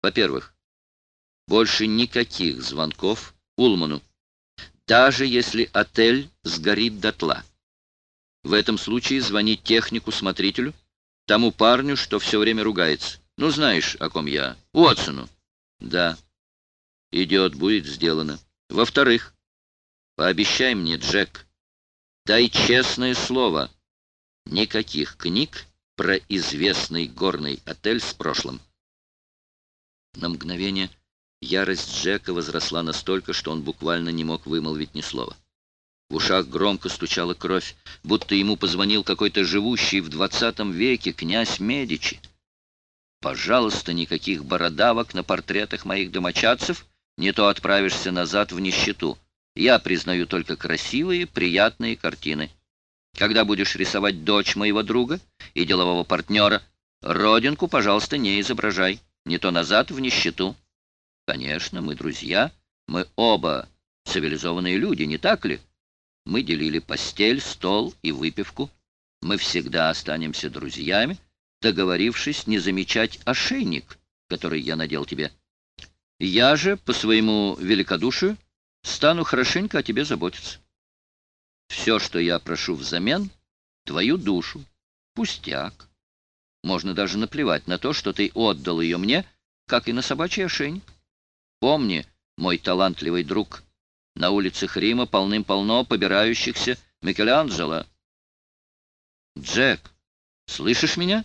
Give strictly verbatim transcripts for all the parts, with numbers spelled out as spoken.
Во-первых, больше никаких звонков Улману, даже если отель сгорит дотла. В этом случае звони технику-смотрителю, тому парню, что все время ругается. Ну, знаешь, о ком я. Уотсону. Да. Идет, будет сделано. Во-вторых, пообещай мне, Джек, дай честное слово, никаких книг про известный горный отель с прошлым. На мгновение ярость Джека возросла настолько, что он буквально не мог вымолвить ни слова. В ушах громко стучала кровь, будто ему позвонил какой-то живущий в двадцатом веке князь Медичи. «Пожалуйста, никаких бородавок на портретах моих домочадцев, не то отправишься назад в нищету. Я признаю только красивые, приятные картины. Когда будешь рисовать дочь моего друга и делового партнера, родинку, пожалуйста, не изображай, не то назад в нищету. Конечно, мы друзья, мы оба цивилизованные люди, не так ли? Мы делили постель, стол и выпивку. Мы всегда останемся друзьями, договорившись не замечать ошейник, который я надел тебе. Я же, по своему великодушию, стану хорошенько о тебе заботиться. Все, что я прошу взамен, твою душу. Пустяк. Можно даже наплевать на то, что ты отдал ее мне, как и на собачий ошейник. Помни, мой талантливый друг, на улицах Рима полным-полно побирающихся Микеланджело. Джек, слышишь меня?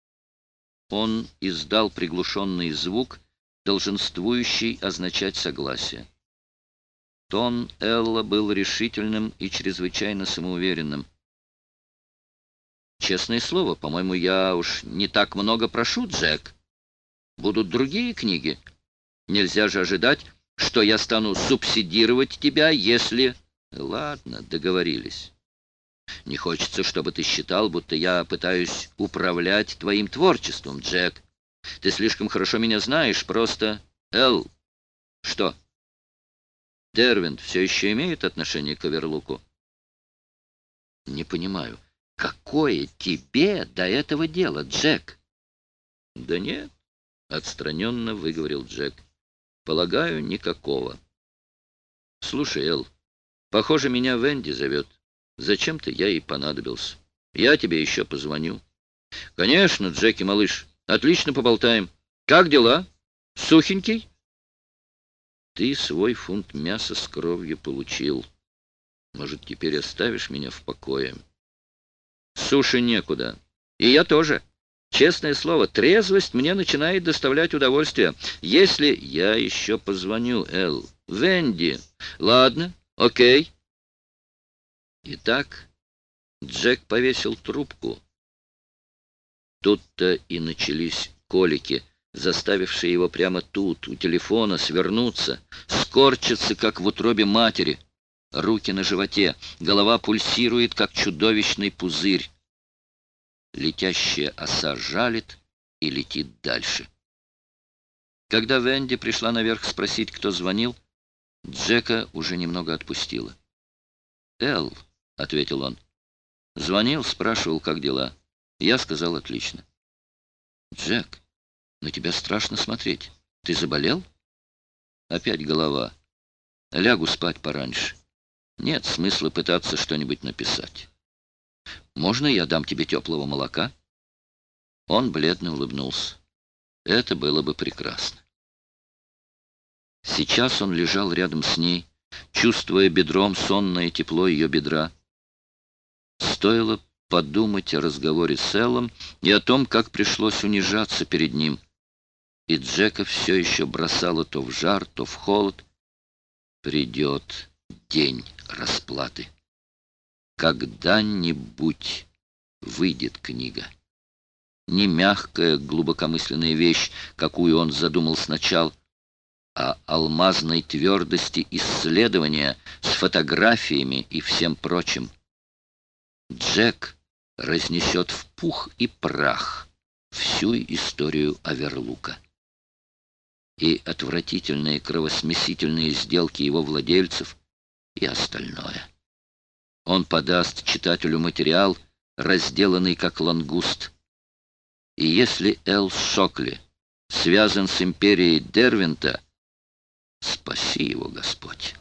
Он издал приглушенный звук, долженствующий означать согласие. Тон Элла был решительным и чрезвычайно самоуверенным. «Честное слово, по-моему, я уж не так много прошу, Джек. Будут другие книги. Нельзя же ожидать, что я стану субсидировать тебя, если...» «Ладно, договорились. Не хочется, чтобы ты считал, будто я пытаюсь управлять твоим творчеством, Джек. Ты слишком хорошо меня знаешь, просто... Эл, что? Дервент все еще имеет отношение к Оверлуку?» «Не понимаю, какое тебе до этого дело, Джек?» «Да нет», — отстраненно выговорил Джек. «Полагаю, никакого. Слушай, Эл, похоже, меня Венди зовет. Зачем-то я ей понадобился. Я тебе еще позвоню». «Конечно, Джеки, малыш. Отлично поболтаем. Как дела? Сухенький?» «Ты свой фунт мяса с кровью получил. Может, теперь оставишь меня в покое?» «Суши некуда. И я тоже. Честное слово, трезвость мне начинает доставлять удовольствие. Если я еще позвоню, Эл, Венди. Ладно, окей». Итак, Джек повесил трубку. Тут-то и начались колики, заставившие его прямо тут, у телефона, свернуться, скорчиться, как в утробе матери. Руки на животе, голова пульсирует, как чудовищный пузырь. Летящая оса жалит и летит дальше. Когда Венди пришла наверх спросить, кто звонил, Джека уже немного отпустила. «Эл», — ответил он. «Звонил, спрашивал, как дела. Я сказал, отлично». «Джек, на тебя страшно смотреть. Ты заболел?» «Опять голова. Лягу спать пораньше. Нет смысла пытаться что-нибудь написать. Можно я дам тебе теплого молока?» Он бледно улыбнулся. Это было бы прекрасно. Сейчас он лежал рядом с ней, чувствуя бедром сонное тепло ее бедра. Стоило подумать о разговоре с Эллом и о том, как пришлось унижаться перед ним. И Джека все еще бросало то в жар, то в холод. Придет день расплаты. Когда-нибудь выйдет книга. Не мягкая, глубокомысленная вещь, какую он задумал сначала, а алмазной твердости исследования с фотографиями и всем прочим. Джек разнесет в пух и прах всю историю Оверлука. И отвратительные кровосмесительные сделки его владельцев, и остальное. Он подаст читателю материал, разделанный как лангуст. И если Эл Шокли связан с империей Дервента, спаси его, Господь.